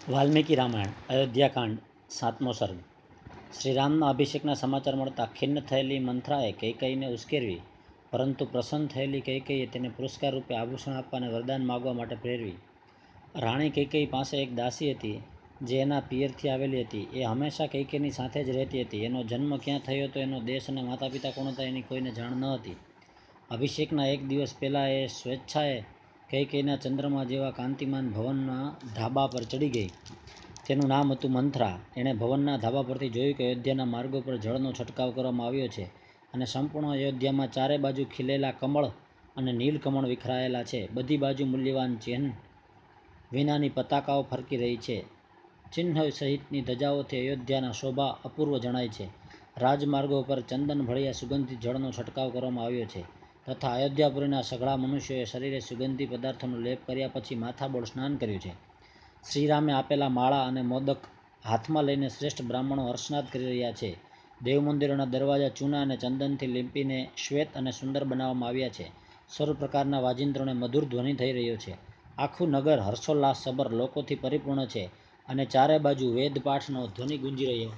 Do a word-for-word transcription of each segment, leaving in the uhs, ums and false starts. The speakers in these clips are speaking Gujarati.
વાલ્મીકી રામાયણ અયોધ્યાકાંડ સાતમો સર્ગ. શ્રીરામના અભિષેકના સમાચાર મળતા ખિન્ન થયેલી મંથરાએ કૈકેયીને ઉશ્કેરવી, પરંતુ પ્રસન્ન થયેલી કૈકેયીએ તેને પુરસ્કાર રૂપે આભૂષણ આપવા અને વરદાન માગવા માટે પ્રેરવી. રાણી કૈકેયી પાસે એક દાસી હતી, જે એના પિયરથી આવેલી હતી. એ હંમેશા કૈકેયીની સાથે જ રહેતી હતી. એનો જન્મ ક્યાં થયો હતો, એનો દેશ અને માતા પિતા કોણ હતા, એની કોઈને જાણ ન હતી. અભિષેકના એક દિવસ પહેલાં એ સ્વેચ્છાએ કૈકેયીના ચંદ્રમા જેવા કાંતિમાન ભવનના ધાબા પર ચડી ગઈ. તેનું નામ હતું મંથરા. એણે ભવનના ધાબા પરથી જોયું કે અયોધ્યાના માર્ગો પર જળનો છંટકાવ કરવામાં આવ્યો છે, અને સંપૂર્ણ અયોધ્યામાં ચારે બાજુ ખીલેલા કમળ અને નીલકમળ વિખરાયેલા છે. બધી બાજુ મૂલ્યવાન ચિહ્ન વિનાની પતાકાઓ ફરકી રહી છે. ચિહ્ન સહિતની ધજાઓથી અયોધ્યાના શોભા અપૂર્વ જણાય છે. રાજમાર્ગો પર ચંદન ભળિયા સુગંધિત જળનો છંટકાવ કરવામાં આવ્યો છે, તથા અયોધ્યાપુરીના સઘળા મનુષ્યોએ શરીરે સુગંધી પદાર્થોનો લેપ કર્યા પછી માથાબોળ સ્નાન કર્યું છે. શ્રીરામે આપેલા માળા અને મોદક હાથમાં લઈને શ્રેષ્ઠ બ્રાહ્મણો હર્ષનાદ કરી રહ્યા છે. દેવમંદિરોના દરવાજા ચૂના અને ચંદનથી લીંપીને શ્વેત અને સુંદર બનાવવામાં આવ્યા છે. સર્વ પ્રકારના વાજિંત્રોને મધુર ધ્વનિ થઈ રહ્યો છે. આખું નગર હર્ષોલ્લાસસભર લોકોથી પરિપૂર્ણ છે, અને ચારે બાજુ વેદપાઠનો ધ્વનિ ગુંજી રહ્યો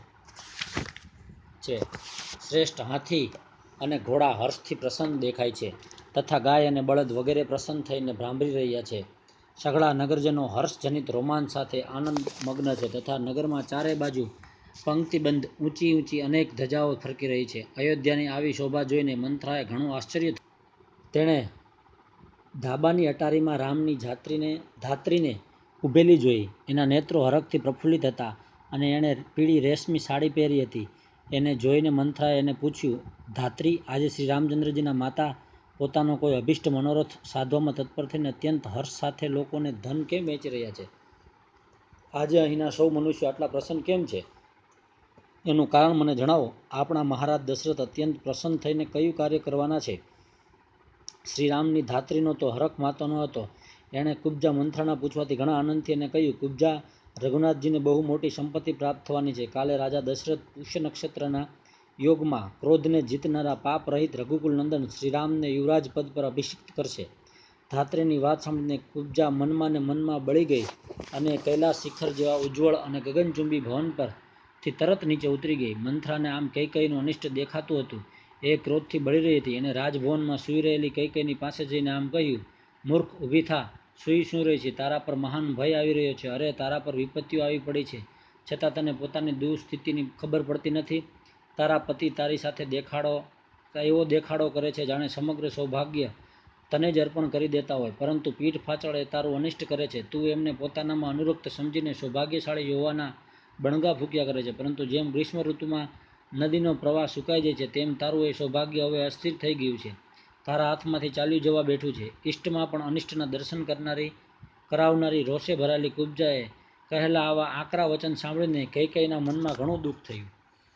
છે. શ્રેષ્ઠ હાથી અને ઘોડા હર્ષથી પ્રસન્ન દેખાય છે, તથા ગાય અને બળદ વગેરે પ્રસન્ન થઈને ભ્રામરી રહ્યા છે. સઘળા નગરજનો હર્ષજનિત રોમાંચ સાથે આનંદમગ્ન છે, તથા નગરમાં ચારે બાજુ પંક્તિબંધ ઊંચી ઊંચી અનેક ધજાઓ ફરકી રહી છે. અયોધ્યાની આવી શોભા જોઈને મંથરાએ ઘણું આશ્ચર્ય થયું. તેણે ધાબાની અટારીમાં રામની ધાત્રીને ધાત્રીને ઊભેલી જોઈ. એના નેત્રો હરખથી પ્રફુલ્લિત હતા, અને એણે પીળી રેશમી સાડી પહેરી હતી. એને જોઈને મંથરાએ એને પૂછ્યું, ધાત્રી, આજે શ્રી રામચંદ્રજીના માતા પોતાનો કોઈ અભિષ્ટ મનોરથ સાધવામાં તત્પર થઈને અત્યંત હર્ષ સાથે લોકોને ધન કેમ વહેંચી રહ્યા છે? આજે અહીંના સૌ મનુષ્યો આટલા પ્રસન્ન કેમ છે? એનું કારણ મને જણાવો. આપણા મહારાજ દશરથ અત્યંત પ્રસન્ન થઈને કયું કાર્ય કરવાના છે? શ્રીરામની ધાત્રીનો તો હરખ માતો ન હતો. એણે કુબ્જા મંથરાના પૂછવાથી ઘણા આનંદથી એને કહ્યું, કુબ્જા, રઘુનાથજીને બહુ મોટી સંપત્તિ પ્રાપ્ત થવાની છે. કાલે રાજા દશરથ પુષ્ય નક્ષત્રના યોગમાં ક્રોધને જીતનારા પાપ રહિત રઘુકુલ નંદન શ્રીરામને યુવરાજ પદ પર અભિષિક્ત કરશે. ધાત્રીની વાત સાંભળીને કુબ્જા મનમાં ને મનમાં બળી ગઈ, અને કૈલાસ શિખર જેવા ઉજ્જવળ અને ગગનચુંબી ભવન પરથી તરત નીચે ઉતરી ગઈ. મંથરાને આમ કૈકેયીનું અનિષ્ટ દેખાતું હતું. એ ક્રોધથી બળી રહી હતી. એણે રાજભવનમાં સૂઈ રહેલી કૈકેયીની પાસે જઈને આમ કહ્યું, મૂર્ખ, ઊભી થા. સૂઈ શું રહી છે? તારા પર મહાન ભય આવી રહ્યો છે. અરે, તારા પર વિપત્તિઓ આવી પડી છે, છતાં તને પોતાની દુઃસ્થિતિની ખબર પડતી નથી. તારા પતિ તારી સાથે દેખાડો એવો દેખાડો કરે છે, જાણે સમગ્ર સૌભાગ્ય તને જ અર્પણ કરી દેતા હોય, પરંતુ પીઠ પાછળ એ તારું અનિષ્ટ કરે છે. તું એમને પોતાનામાં અનુરક્ત સમજીને સૌભાગ્યશાળી હોવાના બણગા ફૂંક્યા કરે છે, પરંતુ જેમ ગ્રીષ્મ ઋતુમાં નદીનો પ્રવાહ સુકાઈ જાય છે, તેમ તારું એ સૌભાગ્ય હવે અસ્થિર થઈ ગયું છે. તારા હાથમાંથી ચાલ્યું જવા બેઠું છે. ઇષ્ટમાં પણ અનિષ્ટના દર્શન કરનારી કરાવનારી રોષે ભરાયેલી કુબ્જાએ કહેલા આવા આકરા વચન સાંભળીને કૈકેયીના મનમાં ઘણું દુઃખ થયું.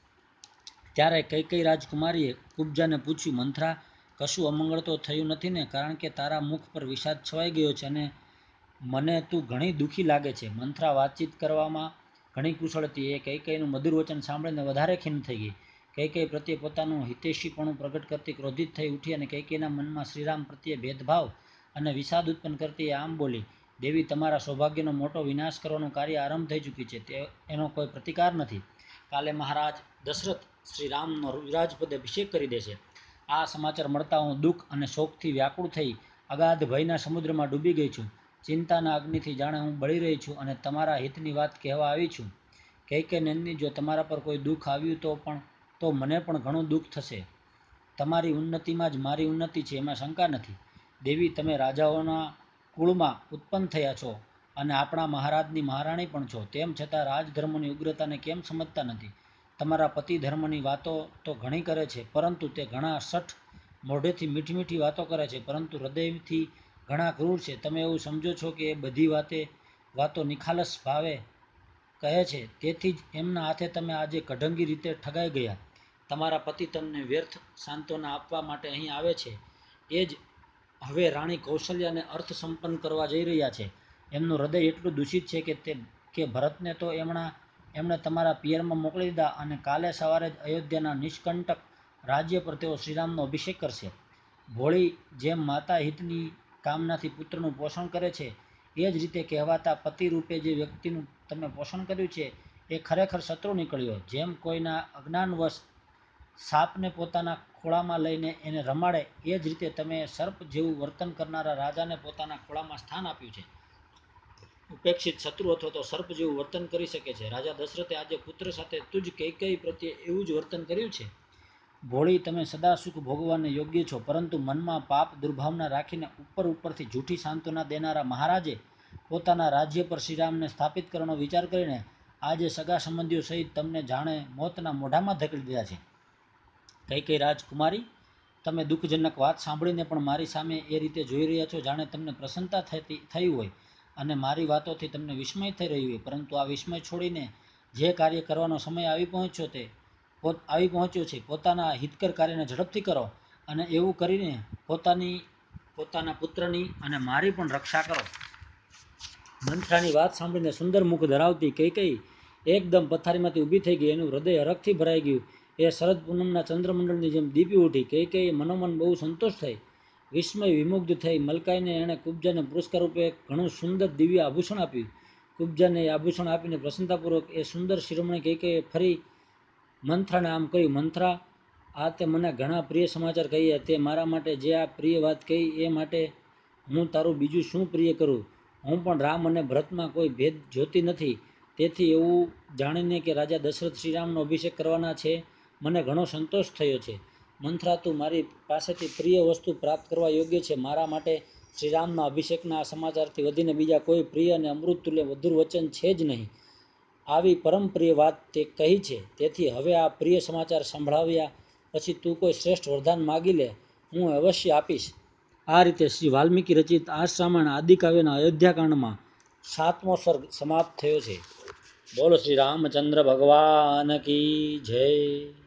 ત્યારે કૈકેયી રાજકુમારીએ કુબ્જાને પૂછ્યું, મંથરા, કશું અમંગળ તો થયું નથી ને? કારણ કે તારા મુખ પર વિષાદ છવાઈ ગયો છે, અને મને તું ઘણી દુઃખી લાગે છે. મંથરા વાતચીત કરવામાં ઘણી કુશળ હતી. એ કૈકેયીનું મધુર વચન સાંભળીને વધારે ખિન્ન થઈ ગઈ. કૈકેયી પ્રત્યે પોતાનું હિતૈષીપણું પ્રગટ કરતી ક્રોધિત થઈ ઉઠી, અને કૈકેયીના મનમાં શ્રીરામ પ્રત્યે ભેદભાવ અને વિષાદ ઉત્પન્ન કરતી એ આમ બોલી, દેવી, તમારા સૌભાગ્યનો મોટો વિનાશ કરવાનું કાર્ય આરંભ થઈ ચૂક્યું છે. તે એનો કોઈ પ્રતિકાર નથી. કાલે મહારાજ દશરથ શ્રીરામનો યુવરાજપદે અભિષેક કરી દેશે. આ સમાચાર મળતા હું દુઃખ અને શોકથી વ્યાકુળ થઈ અગાધ ભયના સમુદ્રમાં ડૂબી ગઈ છું. ચિંતાના અગ્નિથી જાણે હું બળી રહી છું, અને તમારા હિતની વાત કહેવા આવી છું. કૈકેયી નંદિની, જો તમારા પર કોઈ દુઃખ આવ્યું તો પણ તો મને પણ ઘણું દુઃખ થશે. તમારી ઉન્નતિમાં જ મારી ઉન્નતિ છે, એમાં શંકા નથી. દેવી, તમે રાજાઓના કુળમાં ઉત્પન્ન થયા છો, અને આપણા મહારાજની મહારાણી પણ છો. તેમ છતાં રાજધર્મની ઉગ્રતાને કેમ સમજતા નથી? તમારા પતિ ધર્મની વાતો તો ઘણી કરે છે, પરંતુ તે ઘણા શઠ. મોઢેથી મીઠી મીઠી વાતો કરે છે, પરંતુ હૃદયથી ઘણા ક્રૂર છે. તમે એવું સમજો છો કે એ બધી વાતે વાતો નિખાલસ ભાવે કહે છે, તેથી જ એમના હાથે તમે આજે કઢંગી રીતે ઠગાઈ ગયા. તમારા પતિ તમને વ્યર્થ સાંત્વના આપવા માટે અહીં આવે છે. એ જ હવે રાણી કૌશલ્યાને અર્થ સંપન્ન કરવા જઈ રહ્યા છે. એમનું હૃદય એટલું દૂષિત છે કે તે કે ભરતને તો એમણા એમણે તમારા પિયરમાં મોકલી દીધા, અને કાલે સવારે જ અયોધ્યાના નિષ્કંટક રાજ્ય પર તેઓ શ્રીરામનો અભિષેક કરશે. ભોળી જેમ માતા હિતની કામનાથી પુત્રનું પોષણ કરે છે, એ જ રીતે કહેવાતા પતિ રૂપે જે વ્યક્તિનું તમે પોષણ કર્યું છે એ ખરેખર શત્રુ નીકળ્યો. જેમ કોઈના અજ્ઞાનવશ સાપને પોતાના ખોળામાં લઈને એને રમાડે, એ જ રીતે તમે સર્પ જેવું વર્તન કરનારા રાજાને પોતાના ખોળામાં સ્થાન આપ્યું છે. ઉપેક્ષિત શત્રુ અથવા તો સર્પ જેવું વર્તન કરી શકે છે. રાજા દશરથે આજે પુત્ર સાથે તુજ કૈકેયી પ્રત્યે એવું જ વર્તન કર્યું છે. ભોળી, તમે સદા સુખ ભોગવવાને યોગ્ય છો, પરંતુ મનમાં પાપ દુર્ભાવના રાખીને ઉપર ઉપરથી જૂઠી સાંત્વના દેનારા મહારાજે પોતાના રાજ્ય પર શ્રીરામને સ્થાપિત કરવાનો વિચાર કરીને આજે સગા સંબંધીઓ સહિત તમને જાણે મોતના મોઢામાં ધકેલી દીધા છે. કૈકેયી રાજકુમારી, તમે દુઃખજનક વાત સાંભળીને પણ મારી સામે એ રીતે જોઈ રહ્યા છો જાણે તમને પ્રસન્નતા થતી થઈ હોય અને મારી વાતોથી તમને વિસ્મય થઈ રહ્યું હોય. પરંતુ આ વિસ્મય છોડીને જે કાર્ય કરવાનો સમય આવી પહોંચ્યો તે આવી પહોંચ્યો છે, પોતાના હિતકર કાર્યને ઝડપથી કરો અને એવું કરીને પોતાની પોતાના પુત્રની અને મારી પણ રક્ષા કરો. મંથરાની વાત સાંભળીને સુંદર મુખ ધરાવતી કૈકેયી એકદમ પથારીમાંથી ઊભી થઈ ગઈ. એનું હૃદય હરખથી ભરાઈ ગયું. એ શરદ પૂનમના ચંદ્રમંડળની જેમ દીપી ઉઠી. કૈકેયીએ મનોમન બહુ સંતોષ થઈ, વિસ્મય વિમુગ્ધ થઈ. મલકાઈને એણે કુબ્જાને પુરસ્કાર રૂપે ઘણું સુંદર દિવ્ય આભૂષણ આપ્યું. કુબ્જાને એ આભૂષણ આપીને પ્રસન્નતાપૂર્વક એ સુંદર શિરોમણી કૈકેયીએ ફરી મંથરાને આમ કહ્યું, મંથરા, આ તે મને ઘણા પ્રિય સમાચાર કહ્યા. તે મારા માટે જે આ પ્રિય વાત કહી એ માટે હું તારું બીજું શું પ્રિય કરું? હું પણ રામ અને ભરતમાં કોઈ ભેદ જોતી નથી. તેથી એવું જાણીને કે રાજા દશરથ શ્રીરામનો અભિષેક કરવાના છે, મને ઘણો સંતોષ થયો છે. મંથરા, તું મારી પાસેથી પ્રિય વસ્તુ પ્રાપ્ત કરવા યોગ્ય છે. મારા માટે શ્રીરામના અભિષેકના આ સમાચારથી વધીને બીજા કોઈ પ્રિય અને અમૃત તુલ્ય મધુર વચન છે જ નહીં. આવી પરમ પ્રિય વાત તે કહી છે. તેથી હવે આ પ્રિય સમાચાર સંભળાવ્યા પછી તું કોઈ શ્રેષ્ઠ વરદાન માગી લે, હું અવશ્ય આપીશ. આ રીતે શ્રી વાલ્મીકી રચિત આસરામાયણ આદિકાવ્યના અયોધ્યાકાંડમાં સાતમો સર્ગ સમાપ્ત થયો છે. બોલો શ્રી રામચંદ્ર ભગવાન કી જય.